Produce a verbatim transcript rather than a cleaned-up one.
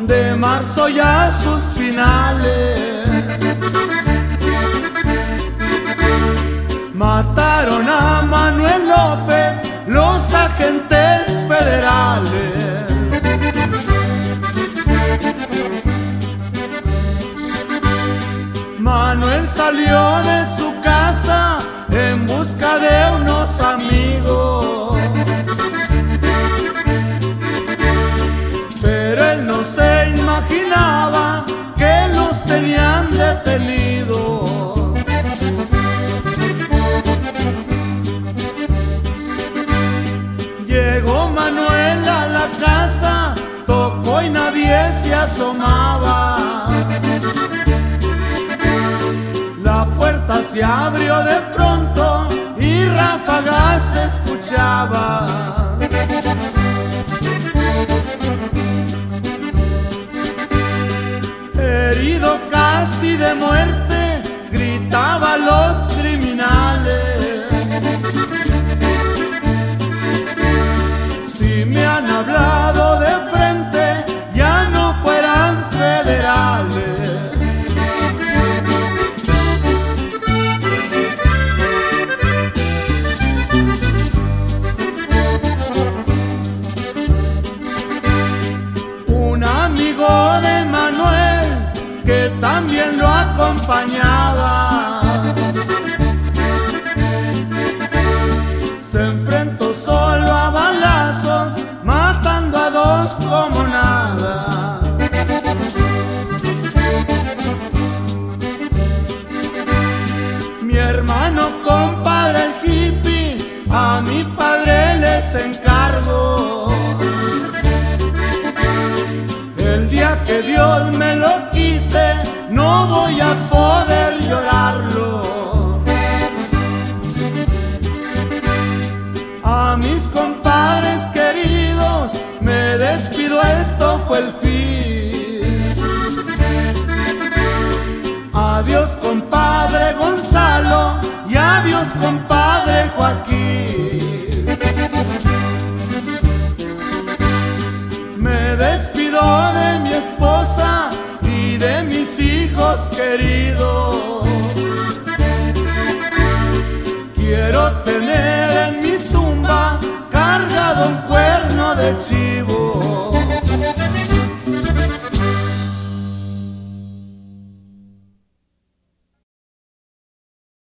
de marzo ya sus finales. Mataron a Manuel López los agentes federales. Manuel salió de su casa en busca de unos amigos, pero él no se imaginaba que los tenían detenidos. Llegó Manuel a la casa, tocó y nadie se asomaba. La puerta se abrió de pronto y ráfagas se escuchaba. Herido casi de muerte, gritaban los criminales. Si me han hablado de frente, ya no fueran federales. De Manuel, que también lo acompañaba, se enfrentó solo a balazos, matando a dos como nada. Mi hermano compadre el hippie, a mi padre les encargo, el día que Dios me lo quite, no voy a poder llorarlo. A mis compadres queridos, me despido, esto fue el fin. Adiós compadre Gonzalo y adiós compadre Joaquín. Me despido de mi esposa y de mis hijos queridos. Quiero tener en mi tumba cargado un cuerno de chivo.